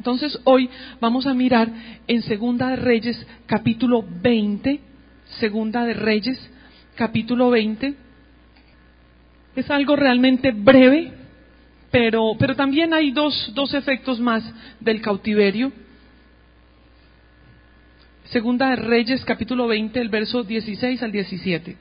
Entonces hoy vamos a mirar en Segunda de Reyes capítulo 20, Segunda de Reyes capítulo 20. Es algo realmente breve, pero también hay dos efectos más del cautiverio. Segunda de Reyes capítulo 20, el verso 16 al 17.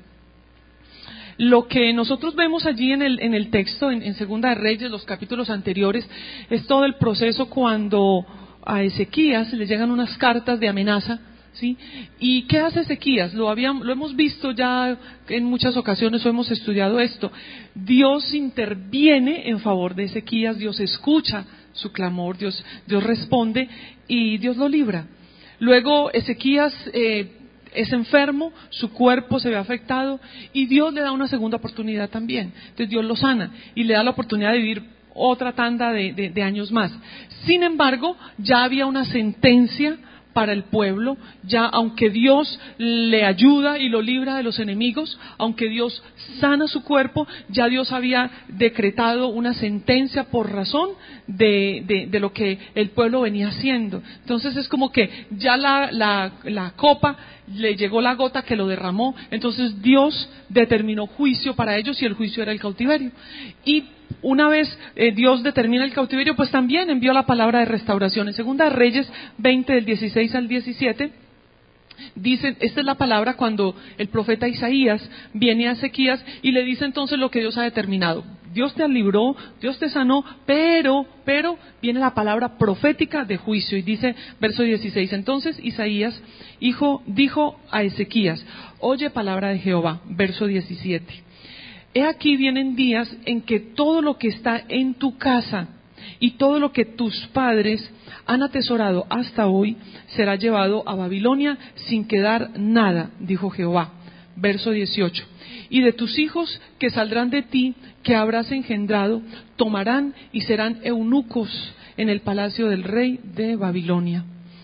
Lo que nosotros vemos allí en el texto, en Segunda de Reyes, los capítulos anteriores, es todo el proceso cuando a Ezequías le llegan unas cartas de amenaza, ¿sí? ¿Y qué hace Ezequías? Lo hemos visto ya en muchas ocasiones, o hemos estudiado esto. Dios interviene en favor de Ezequías, Dios escucha su clamor, Dios responde y Dios lo libra. Luego Ezequías es enfermo, su cuerpo se ve afectado y Dios le da una segunda oportunidad también. Entonces Dios lo sana y le da la oportunidad de vivir otra tanda de años más. Sin embargo, ya había una sentencia para el pueblo, ya aunque Dios le ayuda y lo libra de los enemigos, aunque Dios sana su cuerpo, ya Dios había decretado una sentencia por razón de lo que el pueblo venía haciendo. Entonces es como que ya la copa le llegó la gota que lo derramó, entonces Dios determinó juicio para ellos y el juicio era el cautiverio. Y una vez Dios determina el cautiverio, pues también envió la palabra de restauración. En Segunda de Reyes 20 del 16 al 17 dice, esta es la palabra cuando el profeta Isaías viene a Ezequías y le dice entonces lo que Dios ha determinado. Dios te libró, Dios te sanó, pero viene la palabra profética de juicio y dice, verso 16, entonces Isaías dijo a Ezequías, oye palabra de Jehová, verso 17. He aquí vienen días en que todo lo que está en tu casa y todo lo que tus padres han atesorado hasta hoy será llevado a Babilonia sin quedar nada, dijo Jehová. Verso 18. Y de tus hijos que saldrán de ti, que habrás engendrado, tomarán y serán eunucos en el palacio del rey de Babilonia.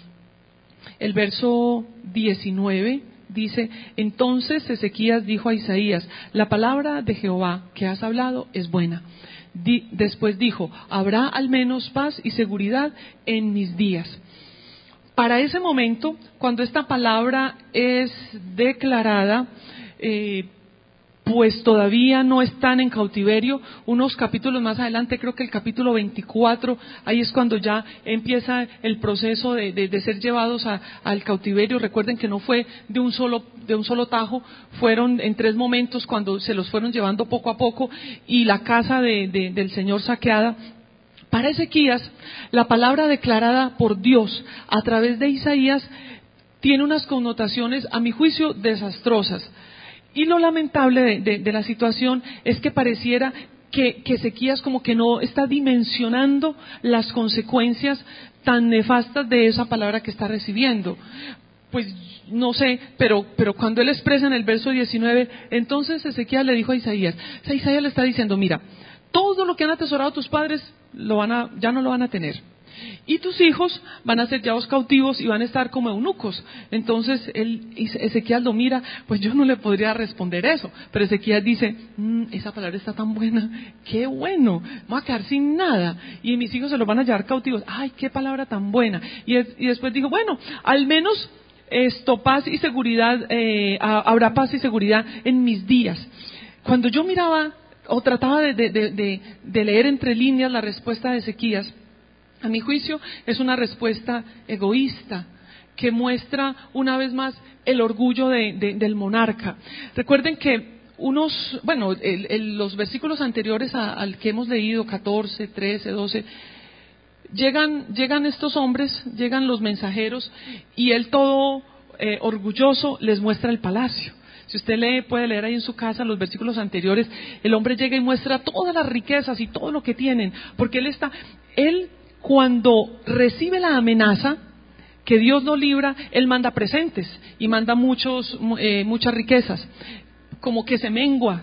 El verso 19 dice, entonces Ezequías dijo a Isaías, la palabra de Jehová que has hablado es buena. Después dijo, habrá al menos paz y seguridad en mis días. Para ese momento, cuando esta palabra es declarada, pues todavía no están en cautiverio. Unos capítulos más adelante, creo que el capítulo 24, ahí es cuando ya empieza el proceso de ser llevados al cautiverio. Recuerden que no fue de un solo tajo, fueron en 3 momentos cuando se los fueron llevando poco a poco y la casa del Señor saqueada. Para Ezequías, la palabra declarada por Dios a través de Isaías tiene unas connotaciones, a mi juicio, desastrosas. Y lo lamentable de la situación es que pareciera que Ezequías como que no está dimensionando las consecuencias tan nefastas de esa palabra que está recibiendo. Pues no sé, pero cuando él expresa en el verso 19, entonces Ezequías le dijo a Isaías, Isaías le está diciendo, mira, todo lo que han atesorado tus padres ya no lo van a tener. Y tus hijos van a ser llevados cautivos y van a estar como eunucos. Entonces Ezequías lo mira, pues yo no le podría responder eso. Pero Ezequías dice, esa palabra está tan buena, qué bueno, voy a quedar sin nada. Y mis hijos se los van a llevar cautivos. Ay, qué palabra tan buena. Y después dijo, bueno, al menos paz y seguridad, habrá paz y seguridad en mis días. Cuando yo miraba o trataba de leer entre líneas la respuesta de Ezequías, a mi juicio es una respuesta egoísta que muestra una vez más el orgullo del monarca. Recuerden que los versículos anteriores al que hemos leído, 14, 13, 12, llegan estos hombres, llegan los mensajeros y él todo orgulloso les muestra el palacio. Si usted puede leer ahí en su casa los versículos anteriores, el hombre llega y muestra todas las riquezas y todo lo que tienen, porque él cuando recibe la amenaza que Dios lo libra, él manda presentes y manda muchas riquezas, como que se mengua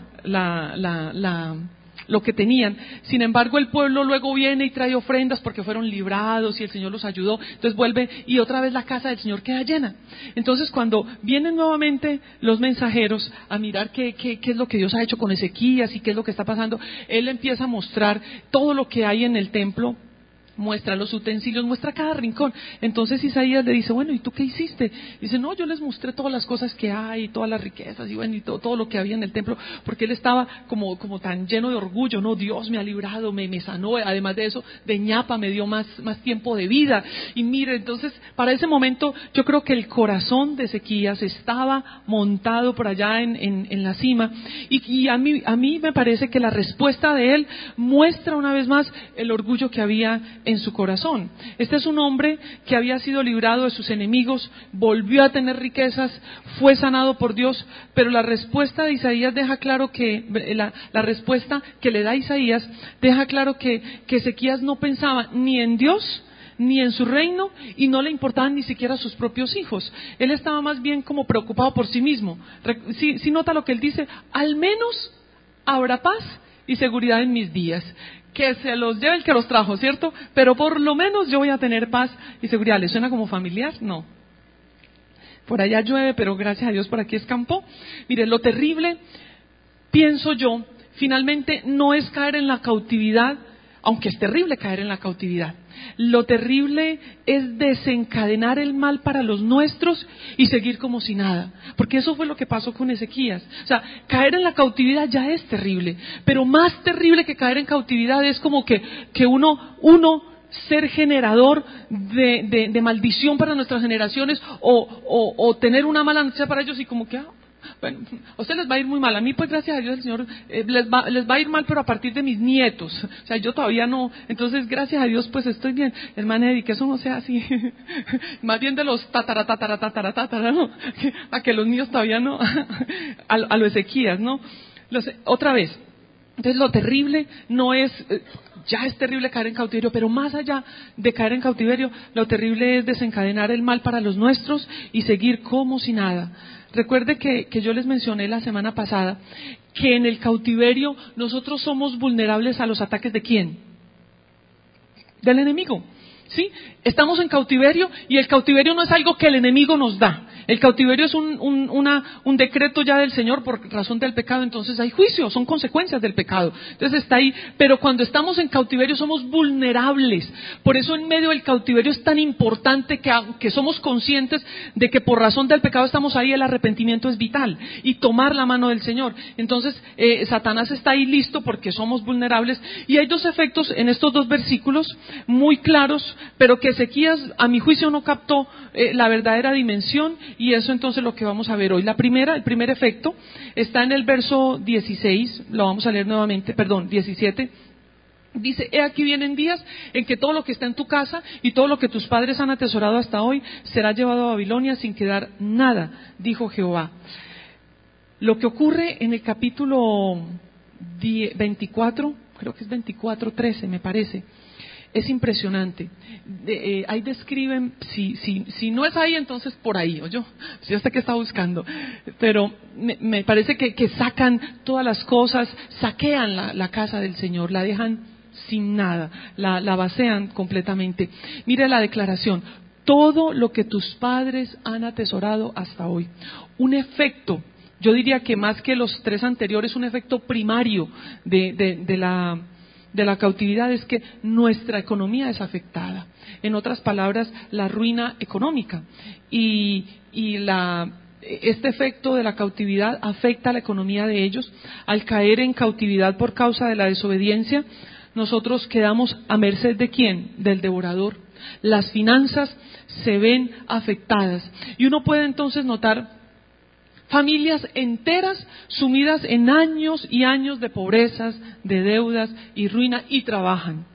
lo que tenían. Sin embargo, el pueblo luego viene y trae ofrendas porque fueron librados y el Señor los ayudó. Entonces vuelve y otra vez la casa del Señor queda llena. Entonces cuando vienen nuevamente los mensajeros a mirar qué es lo que Dios ha hecho con Ezequías y qué es lo que está pasando, él empieza a mostrar todo lo que hay en el templo. muestra los utensilios, muestra cada rincón. Entonces Isaías le dice, bueno, ¿y tú qué hiciste? Dice, no, yo les mostré todas las cosas que hay, todas las riquezas, y bueno, y todo lo que había en el templo, porque él estaba como tan lleno de orgullo, no, Dios me ha librado, me sanó, además de eso, de ñapa me dio más tiempo de vida. Y mire, entonces, para ese momento, yo creo que el corazón de Ezequías estaba montado por allá en la cima, y a mí me parece que la respuesta de él muestra una vez más el orgullo que había en su corazón. Este es un hombre que había sido librado de sus enemigos, volvió a tener riquezas, fue sanado por Dios, pero la respuesta de Isaías deja claro que, la respuesta que le da Isaías deja claro que Ezequías no pensaba ni en Dios, ni en su reino, y no le importaban ni siquiera sus propios hijos. Él estaba más bien como preocupado por sí mismo. Si nota lo que él dice, al menos habrá paz y seguridad en mis días. Que se los lleve el que los trajo, ¿cierto? Pero por lo menos yo voy a tener paz y seguridad. ¿Le suena como familiar? No. Por allá llueve, pero gracias a Dios por aquí escampó. Mire, lo terrible, pienso yo, finalmente no es caer en la cautividad, aunque es terrible caer en la cautividad. Lo terrible es desencadenar el mal para los nuestros y seguir como si nada, porque eso fue lo que pasó con Ezequías. O sea, caer en la cautividad ya es terrible, pero más terrible que caer en cautividad es como que uno ser generador de maldición para nuestras generaciones, o tener una mala noticia para ellos y como que bueno, a ustedes les va a ir muy mal. A mí, pues, gracias a Dios, el Señor les va a ir mal, pero a partir de mis nietos. O sea, yo todavía no. Entonces, gracias a Dios, pues, estoy bien. Hermana Eddie, que eso no sea así. Más bien de los tatara, ¿no? A que los niños todavía no. A lo Ezequías, ¿no? Otra vez. Entonces, lo terrible no es... Ya es terrible caer en cautiverio, pero más allá de caer en cautiverio, lo terrible es desencadenar el mal para los nuestros y seguir como si nada. Recuerde que yo les mencioné la semana pasada que en el cautiverio nosotros somos vulnerables a los ataques ¿de quién? Del enemigo. ¿Sí? Estamos en cautiverio, y el cautiverio no es algo que el enemigo nos da. El cautiverio es un decreto ya del Señor por razón del pecado. Entonces hay juicio, son consecuencias del pecado. Entonces está ahí, pero cuando estamos en cautiverio somos vulnerables. Por eso en medio del cautiverio es tan importante que somos conscientes de que por razón del pecado estamos ahí. El arrepentimiento es vital, y tomar la mano del Señor. Entonces Satanás está ahí listo porque somos vulnerables, y hay dos efectos en estos dos versículos muy claros, pero que Ezequías, a mi juicio, no captó la verdadera dimensión, y eso entonces es lo que vamos a ver hoy. El primer efecto está en el verso 16, lo vamos a leer nuevamente, 17. Dice, he aquí vienen días en que todo lo que está en tu casa y todo lo que tus padres han atesorado hasta hoy será llevado a Babilonia sin quedar nada, dijo Jehová. Lo que ocurre en el capítulo 24, creo que es 24:13 me parece, es impresionante. Ahí describen, si no es ahí, entonces por ahí, o yo sé que está buscando, pero me parece que sacan todas las cosas, saquean la casa del Señor, la dejan sin nada, la vacían completamente. Mire la declaración: todo lo que tus padres han atesorado hasta hoy. Un efecto, yo diría que más que los tres anteriores, un efecto primario de la cautividad es que nuestra economía es afectada. En otras palabras, la ruina económica. Y este efecto de la cautividad afecta a la economía de ellos. Al caer en cautividad por causa de la desobediencia, nosotros quedamos a merced ¿de quién? Del devorador. Las finanzas se ven afectadas. Y uno puede entonces notar familias enteras sumidas en años y años de pobrezas, de deudas y ruina, y trabajan,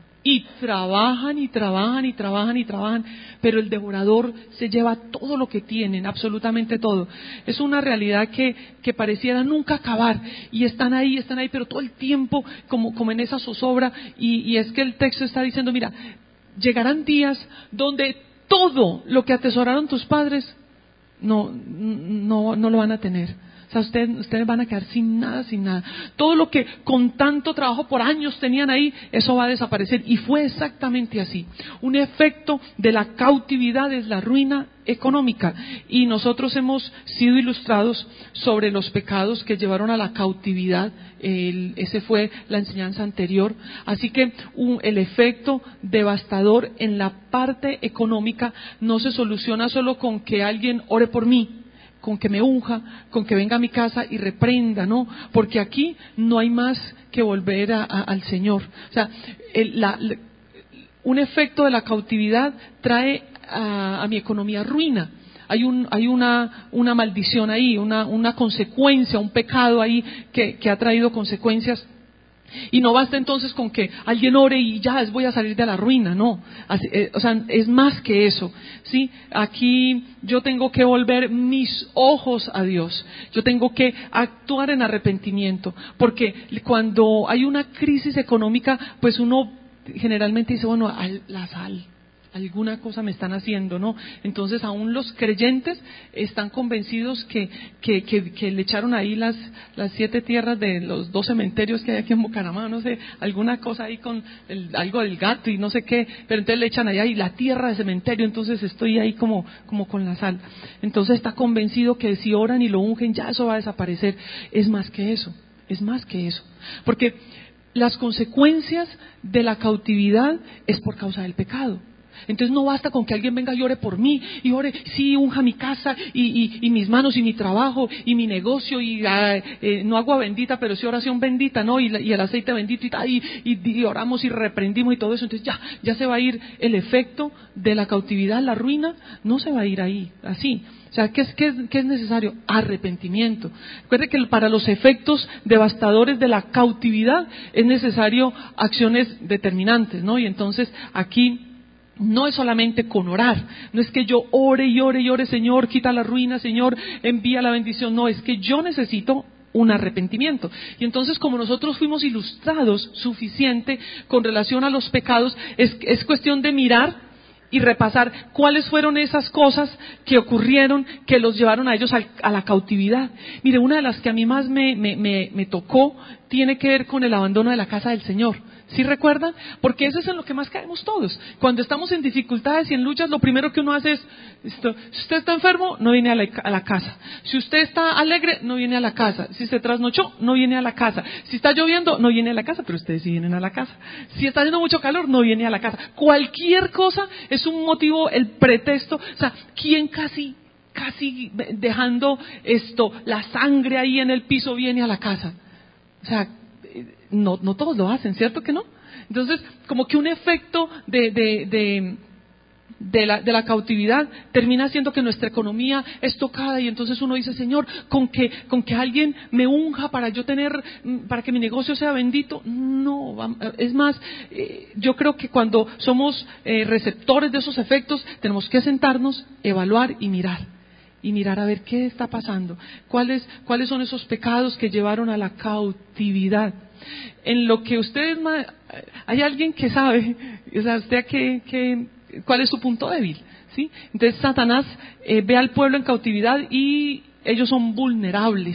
pero el devorador se lleva todo lo que tienen, absolutamente todo. Es una realidad que pareciera nunca acabar, y están ahí, pero todo el tiempo como en esa zozobra, y es que el texto está diciendo, mira, llegarán días donde todo lo que atesoraron tus padres no lo van a tener. O sea, ustedes van a quedar sin nada, sin nada. Todo lo que con tanto trabajo por años tenían ahí, eso va a desaparecer. Y fue exactamente así. Un efecto de la cautividad es la ruina económica. Y nosotros hemos sido ilustrados sobre los pecados que llevaron a la cautividad. Ese fue la enseñanza anterior. Así que el efecto devastador en la parte económica no se soluciona solo con que alguien ore por mí, con que me unja, con que venga a mi casa y reprenda, ¿no? Porque aquí no hay más que volver al Señor. O sea, un efecto de la cautividad trae a mi economía ruina. Hay una maldición ahí, una consecuencia, un pecado ahí que ha traído consecuencias. Y no basta entonces con que alguien ore y ya voy a salir de la ruina, no. O sea, es más que eso, ¿sí? Aquí yo tengo que volver mis ojos a Dios. Yo tengo que actuar en arrepentimiento. Porque cuando hay una crisis económica, pues uno generalmente dice, bueno, la sal. Alguna cosa me están haciendo, ¿no? Entonces aún los creyentes están convencidos que le echaron ahí las 7 tierras de los 2 cementerios que hay aquí en Bucaramanga, no sé, alguna cosa ahí con algo del gato y no sé qué, pero entonces le echan allá y la tierra de cementerio, entonces estoy ahí como con la sal. Entonces está convencido que si oran y lo ungen ya eso va a desaparecer. Es más que eso, porque las consecuencias de la cautividad es por causa del pecado. Entonces no basta con que alguien venga y ore por mí, y ore, sí, unja mi casa, y mis manos, y mi trabajo, y mi negocio, y no agua bendita, pero sí oración bendita, ¿no? Y el aceite bendito, y oramos y reprendimos y todo eso. Entonces ya se va a ir el efecto de la cautividad, la ruina, no se va a ir ahí, así. O sea, ¿qué es necesario? Arrepentimiento. Recuerde que para los efectos devastadores de la cautividad es necesario acciones determinantes, ¿no? Y entonces aquí no es solamente con orar, no es que yo ore y ore y ore, Señor, quita la ruina, Señor, envía la bendición, no, es que yo necesito un arrepentimiento. Y entonces, como nosotros fuimos ilustrados suficiente con relación a los pecados, es cuestión de mirar y repasar cuáles fueron esas cosas que ocurrieron que los llevaron a ellos a la cautividad. Mire, una de las que a mí más me tocó tiene que ver con el abandono de la casa del Señor. ¿Sí recuerdan? Porque eso es en lo que más caemos todos. Cuando estamos en dificultades y en luchas, lo primero que uno hace es, si usted está enfermo, no viene a la casa. Si usted está alegre, no viene a la casa. Si se trasnochó, no viene a la casa. Si está lloviendo, no viene a la casa, pero ustedes sí vienen a la casa. Si está haciendo mucho calor, no viene a la casa. Cualquier cosa es un motivo, el pretexto. O sea, ¿quién casi dejando la sangre ahí en el piso viene a la casa? O sea, no todos lo hacen, ¿cierto que no? Entonces, como que un efecto de la cautividad termina haciendo que nuestra economía es tocada, y entonces uno dice, Señor, con que alguien me unja para que mi negocio sea bendito. No, es más, yo creo que cuando somos receptores de esos efectos, tenemos que sentarnos, evaluar y mirar a ver qué está pasando, cuáles son esos pecados que llevaron a la cautividad. En lo que ustedes, hay alguien que sabe, o sea, usted cuál es su punto débil, ¿sí? Entonces Satanás ve al pueblo en cautividad y ellos son vulnerables,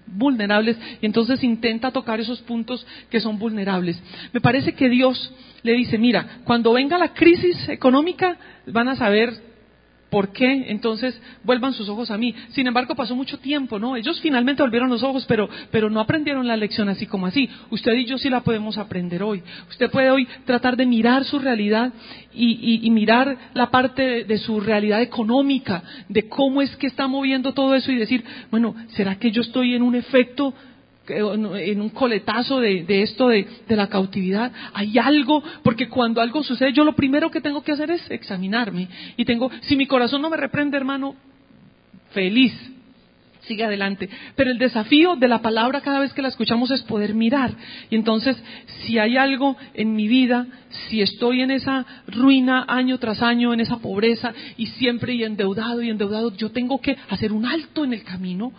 y entonces intenta tocar esos puntos que son vulnerables. Me parece que Dios le dice, mira, cuando venga la crisis económica van a saber ¿por qué? Entonces vuelvan sus ojos a mí. Sin embargo, pasó mucho tiempo, ¿no? Ellos finalmente volvieron los ojos, pero no aprendieron la lección así como así. Usted y yo sí la podemos aprender hoy. Usted puede hoy tratar de mirar su realidad y mirar la parte de su realidad económica, de cómo es que está moviendo todo eso y decir, bueno, ¿será que yo estoy en un efecto, en un coletazo de esto de la cautividad? Hay algo, porque cuando algo sucede, yo lo primero que tengo que hacer es examinarme, y si mi corazón no me reprende, hermano, feliz, sigue adelante. Pero el desafío de la palabra cada vez que la escuchamos es poder mirar, y entonces si hay algo en mi vida, si estoy en esa ruina año tras año, en esa pobreza y siempre endeudado, yo tengo que hacer un alto en el camino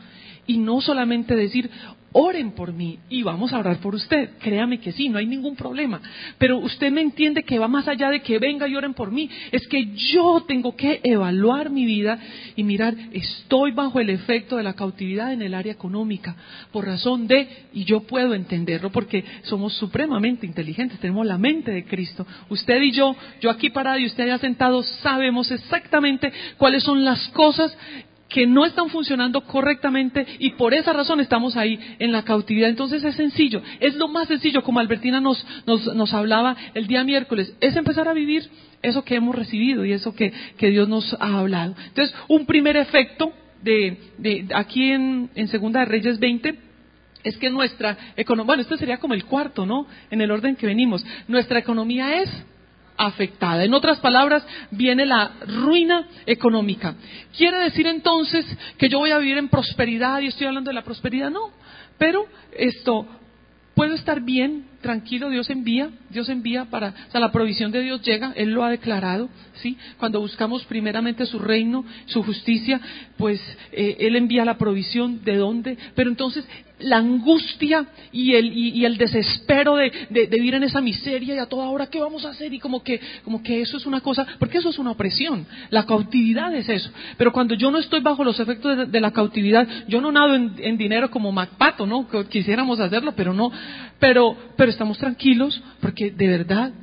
Y no solamente decir, oren por mí y vamos a orar por usted. Créame que sí, no hay ningún problema. Pero usted me entiende que va más allá de que venga y oren por mí. Es que yo tengo que evaluar mi vida y mirar, estoy bajo el efecto de la cautividad en el área económica, por razón de, y yo puedo entenderlo porque somos supremamente inteligentes, tenemos la mente de Cristo. Usted y yo aquí parado y usted allá sentado, sabemos exactamente cuáles son las cosas que no están funcionando correctamente y por esa razón estamos ahí en la cautividad. Entonces es sencillo, es lo más sencillo, como Albertina nos hablaba el día miércoles, es empezar a vivir eso que hemos recibido y eso que Dios nos ha hablado. Entonces, un primer efecto de aquí en Segunda de Reyes 20 es que nuestra economía, bueno, este sería como el cuarto, ¿no? En el orden que venimos, nuestra economía es afectada. En otras palabras, viene la ruina económica. ¿Quiere decir entonces que yo voy a vivir en prosperidad y estoy hablando de la prosperidad? No, pero puedo estar bien, tranquilo, Dios envía la provisión de Dios llega, Él lo ha declarado, ¿sí? Cuando buscamos primeramente su reino, su justicia, pues Él envía la provisión, ¿de dónde? Pero entonces la angustia y el desespero de vivir en esa miseria y a toda hora, ¿qué vamos a hacer? Y como que eso es una cosa, porque eso es una opresión, la cautividad es eso. Pero cuando yo no estoy bajo los efectos de la cautividad, yo no nado en dinero como MacPato, ¿no? Quisiéramos hacerlo, pero no, pero estamos tranquilos porque de verdad,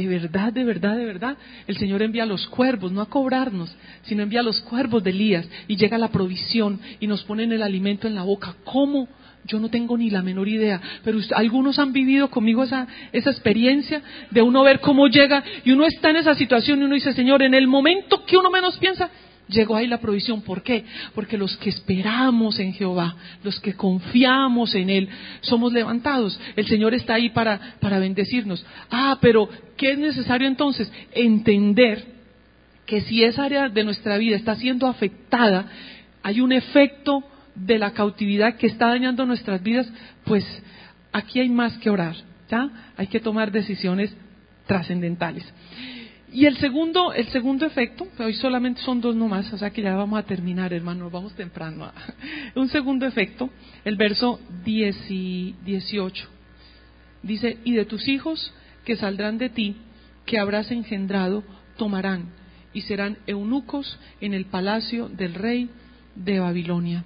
el Señor envía a los cuervos, no a cobrarnos, sino envía a los cuervos de Elías y llega la provisión y nos ponen el alimento en la boca. ¿Cómo? Yo no tengo ni la menor idea, pero algunos han vivido conmigo esa experiencia de uno ver cómo llega y uno está en esa situación y uno dice, Señor, en el momento que uno menos piensa, llegó ahí la provisión. ¿Por qué? Porque los que esperamos en Jehová, los que confiamos en Él, somos levantados. El Señor está ahí para bendecirnos. Pero ¿qué es necesario entonces? Entender que si esa área de nuestra vida está siendo afectada, hay un efecto de la cautividad que está dañando nuestras vidas, pues aquí hay más que orar, ¿ya? Hay que tomar decisiones trascendentales. Y el segundo efecto, hoy solamente son 2 nomás, o sea que ya vamos a terminar, hermanos, vamos temprano. Un segundo efecto, el verso 10 y 18, dice, y de tus hijos que saldrán de ti, que habrás engendrado, tomarán, y serán eunucos en el palacio del rey de Babilonia.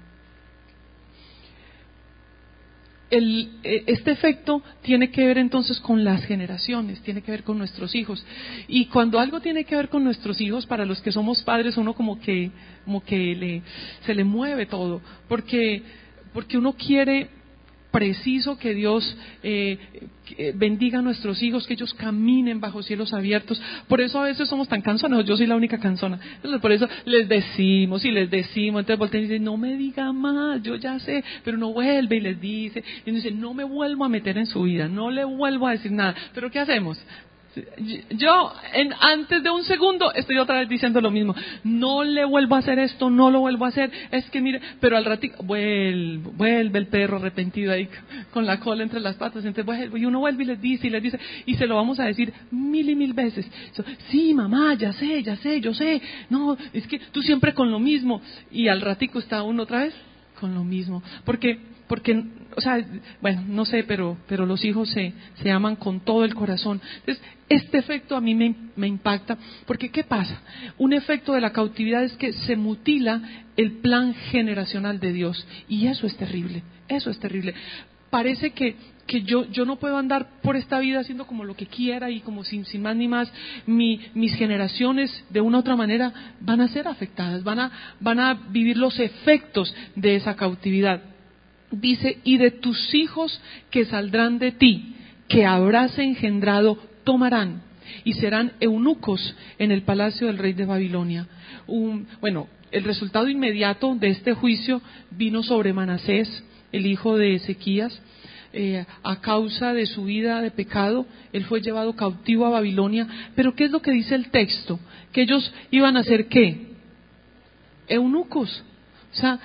Este efecto tiene que ver entonces con las generaciones, tiene que ver con nuestros hijos. Y cuando algo tiene que ver con nuestros hijos, para los que somos padres, uno como que se le mueve todo, porque uno quiere preciso que Dios bendiga a nuestros hijos, que ellos caminen bajo cielos abiertos. Por eso a veces somos tan cansones, yo soy la única cansona. Entonces, por eso les decimos, entonces voltean y dicen, no me diga más, yo ya sé, pero no vuelve y les dice, y uno dice, no me vuelvo a meter en su vida, no le vuelvo a decir nada. Pero ¿qué hacemos? Yo antes de un segundo estoy otra vez diciendo lo mismo, no le vuelvo a hacer esto, no lo vuelvo a hacer, es que mire, pero al ratito vuelve el perro arrepentido ahí con la cola entre las patas, entonces y uno vuelve y les dice, y se lo vamos a decir 1000 y 1000 veces. Sí, mamá, ya sé, yo sé, no, es que tú siempre con lo mismo, y al ratico está uno otra vez con lo mismo, porque, o sea, bueno, no sé, pero los hijos se aman con todo el corazón. Entonces, este efecto a mí me impacta, porque ¿qué pasa? Un efecto de la cautividad es que se mutila el plan generacional de Dios, y eso es terrible. Parece que yo no puedo andar por esta vida haciendo como lo que quiera y como sin más ni más. Mis generaciones de una u otra manera van a ser afectadas, van a vivir los efectos de esa cautividad. Dice, y de tus hijos que saldrán de ti, que habrás engendrado, tomarán, y serán eunucos en el palacio del rey de Babilonia. El resultado inmediato de este juicio vino sobre Manasés, el hijo de Ezequías. A causa de su vida de pecado, él fue llevado cautivo a Babilonia. Pero ¿qué es lo que dice el texto? Que ellos iban a ser ¿qué? Eunucos. O sea,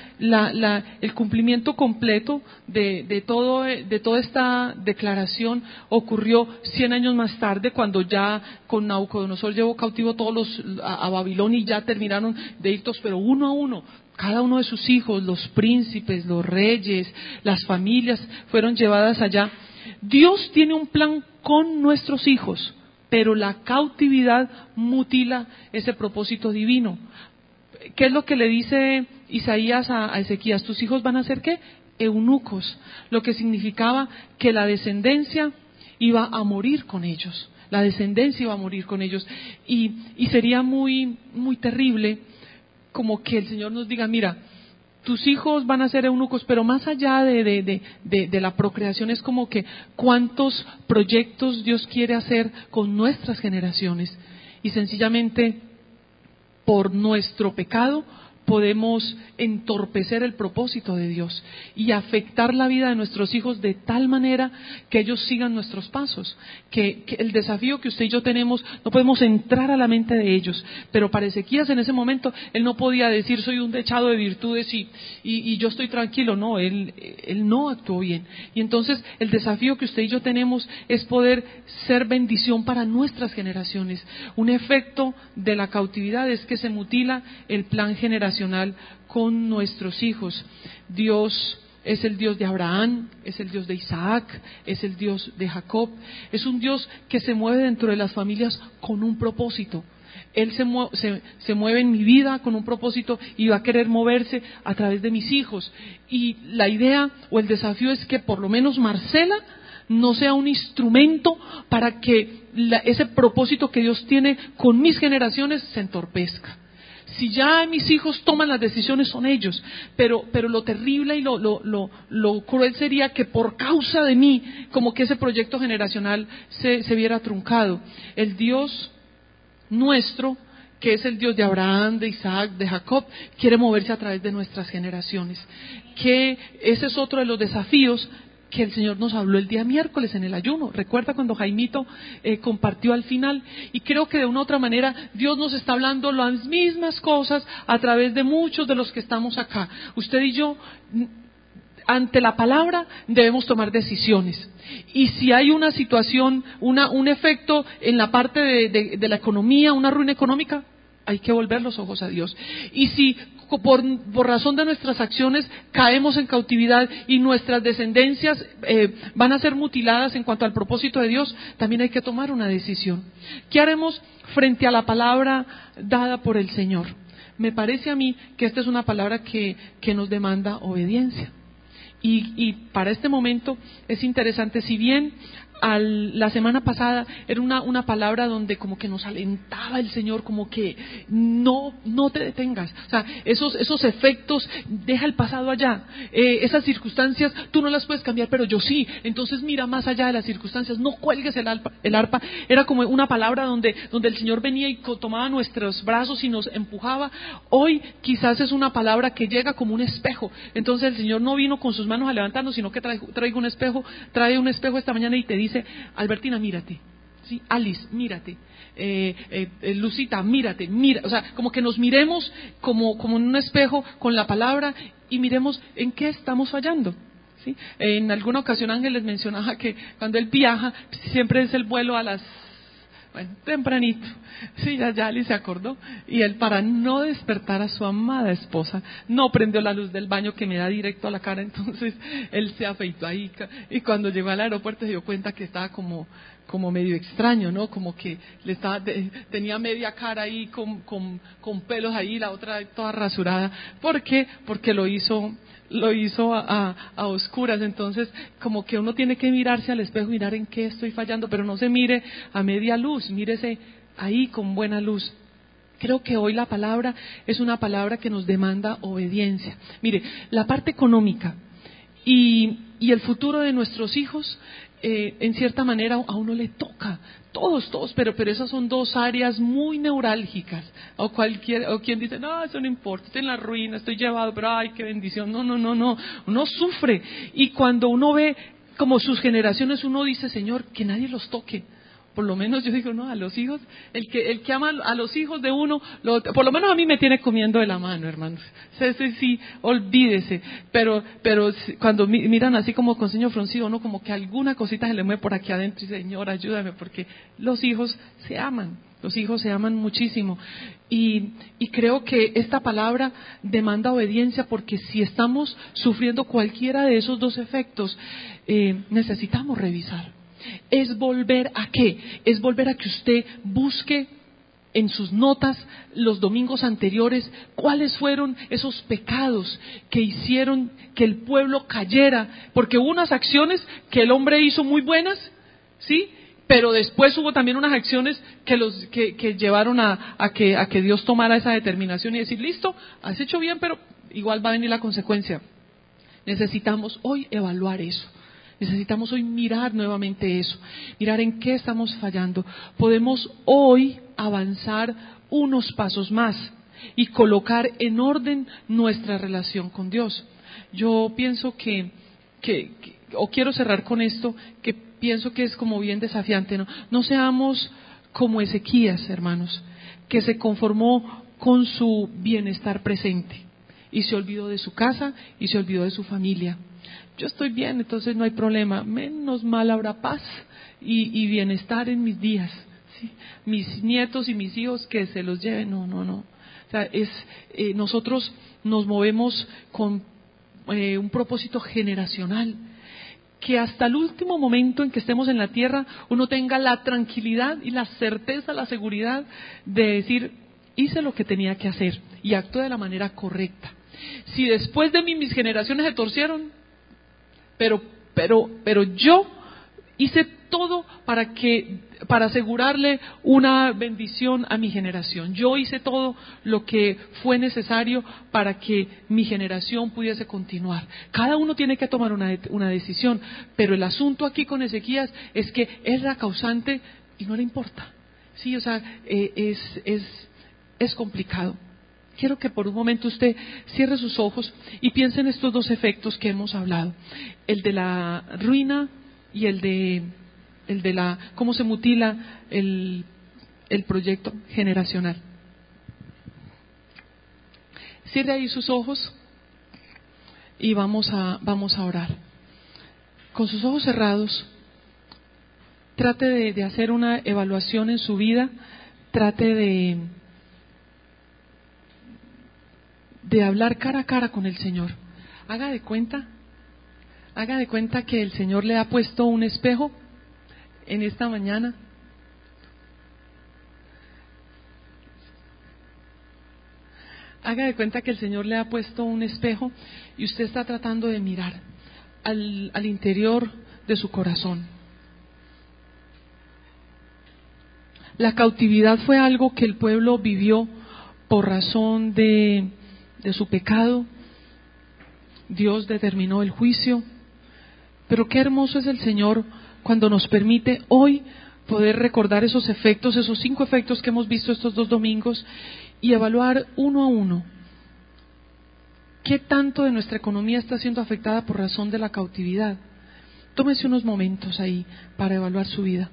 el cumplimiento completo de toda esta declaración ocurrió 100 años más tarde, cuando ya con Nabucodonosor llevó cautivo a Babilonia y ya terminaron de ir todos, pero uno a uno. Cada uno de sus hijos, los príncipes, los reyes, las familias fueron llevadas allá. Dios tiene un plan con nuestros hijos, pero la cautividad mutila ese propósito divino. ¿Qué es lo que le dice Isaías a Ezequías? Tus hijos van a ser ¿qué? Eunucos, lo que significaba que la descendencia iba a morir con ellos. La descendencia iba a morir con ellos. Y sería muy, muy terrible como que el Señor nos diga, mira, tus hijos van a ser eunucos, pero más allá de la procreación es como que cuántos proyectos Dios quiere hacer con nuestras generaciones. Y sencillamente, por nuestro pecado, podemos entorpecer el propósito de Dios y afectar la vida de nuestros hijos de tal manera que ellos sigan nuestros pasos, que el desafío que usted y yo tenemos, no podemos entrar a la mente de ellos, pero para Ezequías en ese momento, él no podía decir soy un dechado de virtudes y yo estoy tranquilo, no, él no actuó bien. Y entonces el desafío que usted y yo tenemos es poder ser bendición para nuestras generaciones. Un efecto de la cautividad es que se mutila el plan generacional con nuestros hijos. Dios es el Dios de Abraham, es el Dios de Isaac, es el Dios de Jacob. Es un Dios que se mueve dentro de las familias con un propósito. Él se mueve en mi vida con un propósito y va a querer moverse a través de mis hijos. Y la idea o el desafío es que por lo menos Marcela no sea un instrumento para que ese propósito que Dios tiene con mis generaciones se entorpezca. Si ya mis hijos toman las decisiones son ellos, pero lo terrible y lo cruel sería que por causa de mí, como que ese proyecto generacional se viera truncado. El Dios nuestro, que es el Dios de Abraham, de Isaac, de Jacob, quiere moverse a través de nuestras generaciones. Que ese es otro de los desafíos que el Señor nos habló el día miércoles en el ayuno. Recuerda cuando Jaimito compartió al final, y creo que de una u otra manera Dios nos está hablando las mismas cosas a través de muchos de los que estamos acá. Usted y yo, ante la palabra, debemos tomar decisiones. Y si hay una situación, un efecto en la parte de la economía, una ruina económica, hay que volver los ojos a Dios. Y si por razón de nuestras acciones caemos en cautividad y nuestras descendencias van a ser mutiladas en cuanto al propósito de Dios, también hay que tomar una decisión. ¿Qué haremos frente a la palabra dada por el Señor? Me parece a mí que esta es una palabra que nos demanda obediencia. Y para este momento es interesante, si bien la semana pasada era una palabra donde como que nos alentaba el Señor, como que no te detengas, o sea, esos efectos, deja el pasado allá, esas circunstancias tú no las puedes cambiar, pero yo sí, entonces mira más allá de las circunstancias, no cuelgues el arpa, era como una palabra donde el Señor venía y tomaba nuestros brazos y nos empujaba. Hoy quizás es una palabra que llega como un espejo, entonces el Señor no vino con sus manos a levantarnos, sino que trae un espejo esta mañana y te dice, Albertina, mírate, ¿sí? Alice, mírate, Lucita, mírate, o sea, como que nos miremos como en un espejo con la palabra y miremos en qué estamos fallando. ¿Sí? En alguna ocasión Ángel les mencionaba que cuando él viaja siempre es el vuelo tempranito, sí, ya Alice se acordó, y él, para no despertar a su amada esposa, no prendió la luz del baño que me da directo a la cara, entonces él se afeitó ahí, y cuando llegó al aeropuerto se dio cuenta que estaba como medio extraño, ¿no? Como que tenía media cara ahí con pelos ahí, la otra toda rasurada. ¿Por qué? Porque lo hizo a oscuras. Entonces, como que uno tiene que mirarse al espejo, mirar en qué estoy fallando, pero no se mire a media luz, mírese ahí con buena luz. Creo que hoy la palabra es una palabra que nos demanda obediencia. Mire, la parte económica y el futuro de nuestros hijos, en cierta manera a uno le toca, todos, pero esas son dos áreas muy neurálgicas. O quien dice, no, eso no importa, estoy en la ruina, estoy llevado, pero ay, qué bendición. No, uno sufre. Y cuando uno ve como sus generaciones, uno dice, Señor, que nadie los toque, por lo menos yo digo, no, a los hijos, el que ama a los hijos de uno, por lo menos a mí me tiene comiendo de la mano, hermanos. Ese sí, olvídese. Pero cuando miran así como con ceño fruncido, ¿no? Como que alguna cosita se le mueve por aquí adentro y Señor, ayúdame, porque los hijos se aman. Los hijos se aman muchísimo. Y creo que esta palabra demanda obediencia, porque si estamos sufriendo cualquiera de esos dos efectos, necesitamos revisar. ¿Es volver a qué? Es volver a que usted busque en sus notas los domingos anteriores cuáles fueron esos pecados que hicieron que el pueblo cayera, porque hubo unas acciones que el hombre hizo muy buenas, ¿sí? Pero después hubo también unas acciones que llevaron a que Dios tomara esa determinación y decir, listo, has hecho bien, pero igual va a venir la consecuencia. Necesitamos hoy evaluar eso. Necesitamos hoy mirar nuevamente eso, mirar en qué estamos fallando. Podemos hoy avanzar unos pasos más y colocar en orden nuestra relación con Dios. Yo pienso o quiero cerrar con esto, que pienso que es como bien desafiante, ¿no? No seamos como Ezequías, hermanos, que se conformó con su bienestar presente y se olvidó de su casa y se olvidó de su familia. Yo estoy bien, entonces no hay problema. Menos mal habrá paz y bienestar en mis días, ¿sí? Mis nietos y mis hijos que se los lleven. No. O sea, nosotros nos movemos con un propósito generacional. Que hasta el último momento en que estemos en la tierra, uno tenga la tranquilidad y la certeza, la seguridad de decir, hice lo que tenía que hacer y actué de la manera correcta. Si después de mí mis generaciones se torcieron, pero yo hice todo para asegurarle una bendición a mi generación. Yo hice todo lo que fue necesario para que mi generación pudiese continuar. Cada uno tiene que tomar una decisión, pero el asunto aquí con Ezequías es que él era causante y no le importa. Sí, o sea, es complicado. Quiero que por un momento usted cierre sus ojos y piense en estos dos efectos que hemos hablado. El de la ruina y el de cómo se mutila el proyecto generacional. Cierre ahí sus ojos y vamos a orar. Con sus ojos cerrados, trate de hacer una evaluación en su vida, trate de hablar cara a cara con el Señor. Haga de cuenta que el Señor le ha puesto un espejo en esta mañana. Haga de cuenta que el Señor le ha puesto un espejo y usted está tratando de mirar al interior de su corazón. La cautividad fue algo que el pueblo vivió por razón de su pecado. Dios determinó el juicio, pero qué hermoso es el Señor cuando nos permite hoy poder recordar esos efectos, esos 5 efectos que hemos visto estos 2 domingos y evaluar uno a uno qué tanto de nuestra economía está siendo afectada por razón de la cautividad. Tómese unos momentos ahí para evaluar su vida.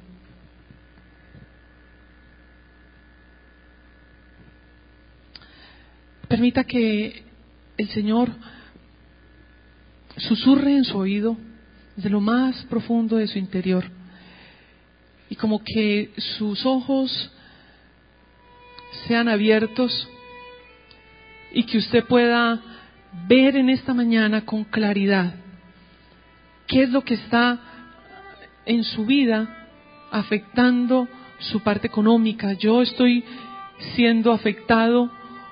Permita que el Señor susurre en su oído desde lo más profundo de su interior y como que sus ojos sean abiertos y que usted pueda ver en esta mañana con claridad qué es lo que está en su vida afectando su parte económica. Yo estoy siendo afectado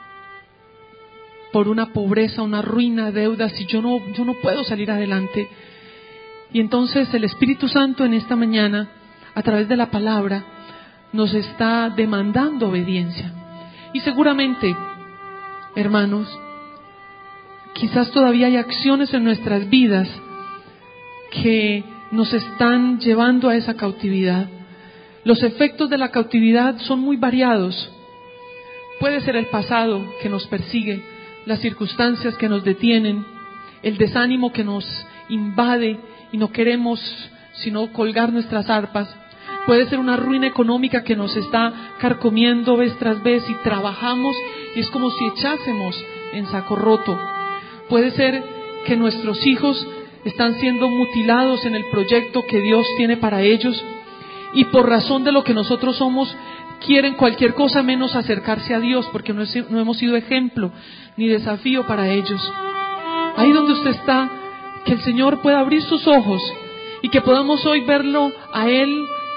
por una pobreza, una ruina, deudas, y yo no puedo salir adelante. Y entonces el Espíritu Santo en esta mañana, a través de la palabra, nos está demandando obediencia. Y seguramente, hermanos, quizás todavía hay acciones en nuestras vidas que nos están llevando a esa cautividad. Los efectos de la cautividad son muy variados. Puede ser el pasado que nos persigue, las circunstancias que nos detienen, el desánimo que nos invade y no queremos sino colgar nuestras arpas. Puede ser una ruina económica que nos está carcomiendo vez tras vez y trabajamos y es como si echásemos en saco roto. Puede ser que nuestros hijos están siendo mutilados en el proyecto que Dios tiene para ellos y por razón de lo que nosotros somos quieren cualquier cosa menos acercarse a Dios porque no hemos sido ejemplo ni desafío para ellos. Ahí donde usted está, que el Señor pueda abrir sus ojos y que podamos hoy verlo a Él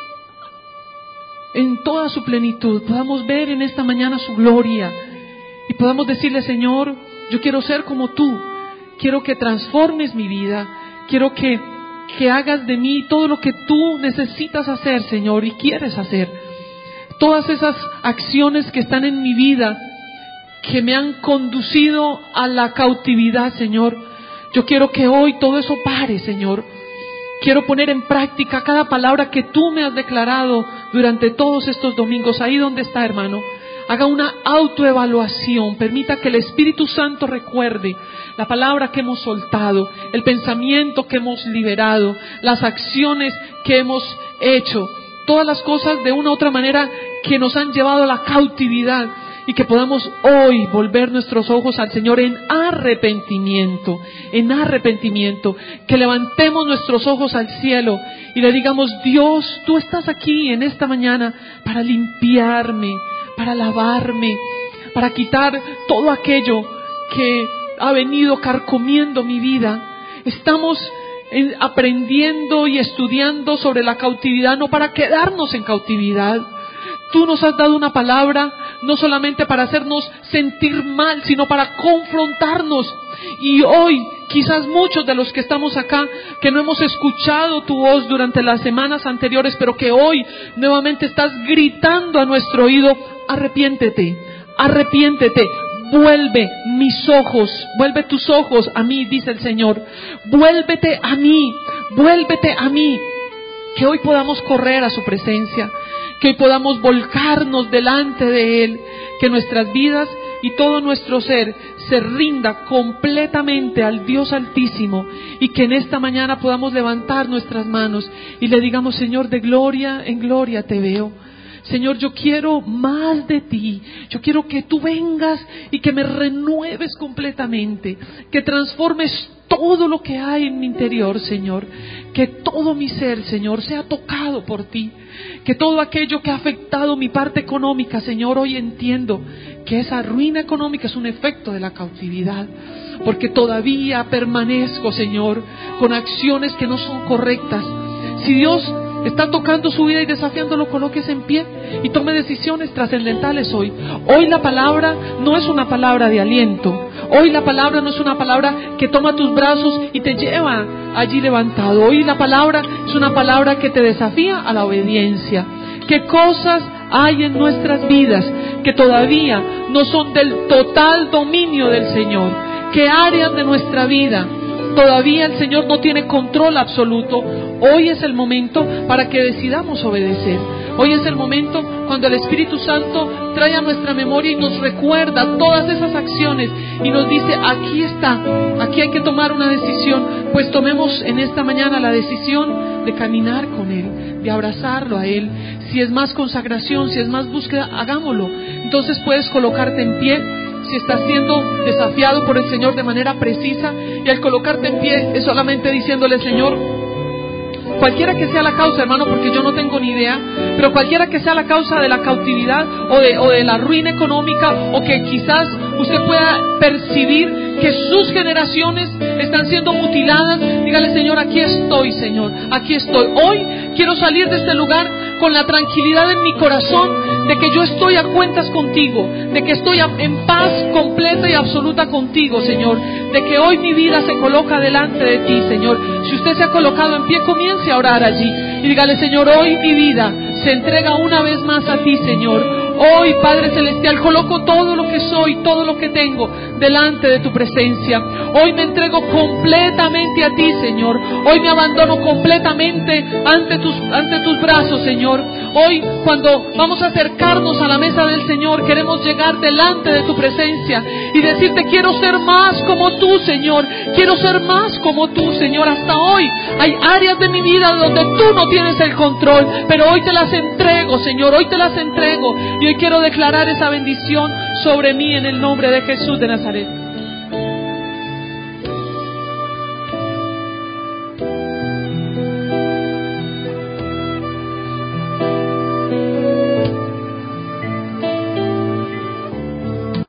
en toda su plenitud, podamos ver en esta mañana su gloria y podamos decirle: Señor, yo quiero ser como tú, quiero que transformes mi vida, quiero que hagas de mí todo lo que tú necesitas hacer, Señor, y quieres hacer. Todas esas acciones que están en mi vida, que me han conducido a la cautividad, Señor, yo quiero que hoy todo eso pare, Señor. Quiero poner en práctica cada palabra que tú me has declarado durante todos estos domingos. Ahí donde está, hermano, haga una autoevaluación. Permita que el Espíritu Santo recuerde la palabra que hemos soltado, el pensamiento que hemos liberado, las acciones que hemos hecho, todas las cosas de una u otra manera que nos han llevado a la cautividad. Y que podamos hoy volver nuestros ojos al Señor en arrepentimiento, que levantemos nuestros ojos al cielo y le digamos: Dios, tú estás aquí en esta mañana para limpiarme, para lavarme, para quitar todo aquello que ha venido carcomiendo mi vida. Estamos aprendiendo y estudiando sobre la cautividad, no para quedarnos en cautividad. Tú nos has dado una palabra no solamente para hacernos sentir mal, sino para confrontarnos. Y hoy, quizás muchos de los que estamos acá, que no hemos escuchado tu voz durante las semanas anteriores, pero que hoy nuevamente estás gritando a nuestro oído: arrepiéntete, arrepiéntete. Vuelve tus ojos a mí, dice el Señor. Vuélvete a mí. Que hoy podamos correr a su presencia, que hoy podamos volcarnos delante de Él, que nuestras vidas y todo nuestro ser se rinda completamente al Dios Altísimo, y que en esta mañana podamos levantar nuestras manos y le digamos: Señor, de gloria en gloria te veo. Señor, yo quiero más de ti. Yo quiero que tú vengas y que me renueves completamente, que transformes todo lo que hay en mi interior, Señor. Que todo mi ser, Señor, sea tocado por ti. Que todo aquello que ha afectado mi parte económica, Señor, hoy entiendo que esa ruina económica es un efecto de la cautividad. Porque todavía permanezco, Señor, con acciones que no son correctas. Si Dios está tocando su vida y desafiándolo, colóquese en pie y tome decisiones trascendentales hoy. Hoy la palabra no es una palabra de aliento. Hoy la palabra no es una palabra que toma tus brazos y te lleva allí levantado. Hoy la palabra es una palabra que te desafía a la obediencia. ¿Qué cosas hay en nuestras vidas que todavía no son del total dominio del Señor? ¿Qué áreas de nuestra vida todavía el Señor no tiene control absoluto? Hoy es el momento para que decidamos obedecer. Hoy es el momento cuando el Espíritu Santo trae a nuestra memoria y nos recuerda todas esas acciones y nos dice: aquí está, aquí hay que tomar una decisión. Pues tomemos en esta mañana la decisión de caminar con Él, de abrazarlo a Él. Si es más consagración, si es más búsqueda, hagámoslo. Entonces puedes colocarte en pie. Si estás siendo desafiado por el Señor de manera precisa, y al colocarte en pie es solamente diciéndole: Señor, cualquiera que sea la causa, hermano, porque yo no tengo ni idea, pero cualquiera que sea la causa de la cautividad o de la ruina económica, o que quizás usted pueda percibir que sus generaciones están siendo mutiladas, dígale: Señor, aquí estoy, Señor, aquí estoy. Hoy quiero salir de este lugar con la tranquilidad en mi corazón de que yo estoy a cuentas contigo, de que estoy en paz completa y absoluta contigo, Señor, de que hoy mi vida se coloca delante de ti, Señor. Si usted se ha colocado en pie, comience a orar allí y dígale: Señor, hoy mi vida se entrega una vez más a ti, Señor. Hoy, Padre Celestial, coloco todo lo que soy, todo lo que tengo delante de tu presencia. Hoy me entrego completamente a ti, Señor. Hoy me abandono completamente ante tus brazos, Señor. Hoy, cuando vamos a acercarnos a la mesa del Señor, queremos llegar delante de tu presencia y decirte: quiero ser más como tú, Señor. Quiero ser más como tú, Señor. Hasta hoy hay áreas de mi vida donde tú no tienes el control, pero hoy te las entrego, Señor. Hoy te las entrego y hoy quiero declarar esa bendición sobre mí en el nombre de Jesús de Nazaret.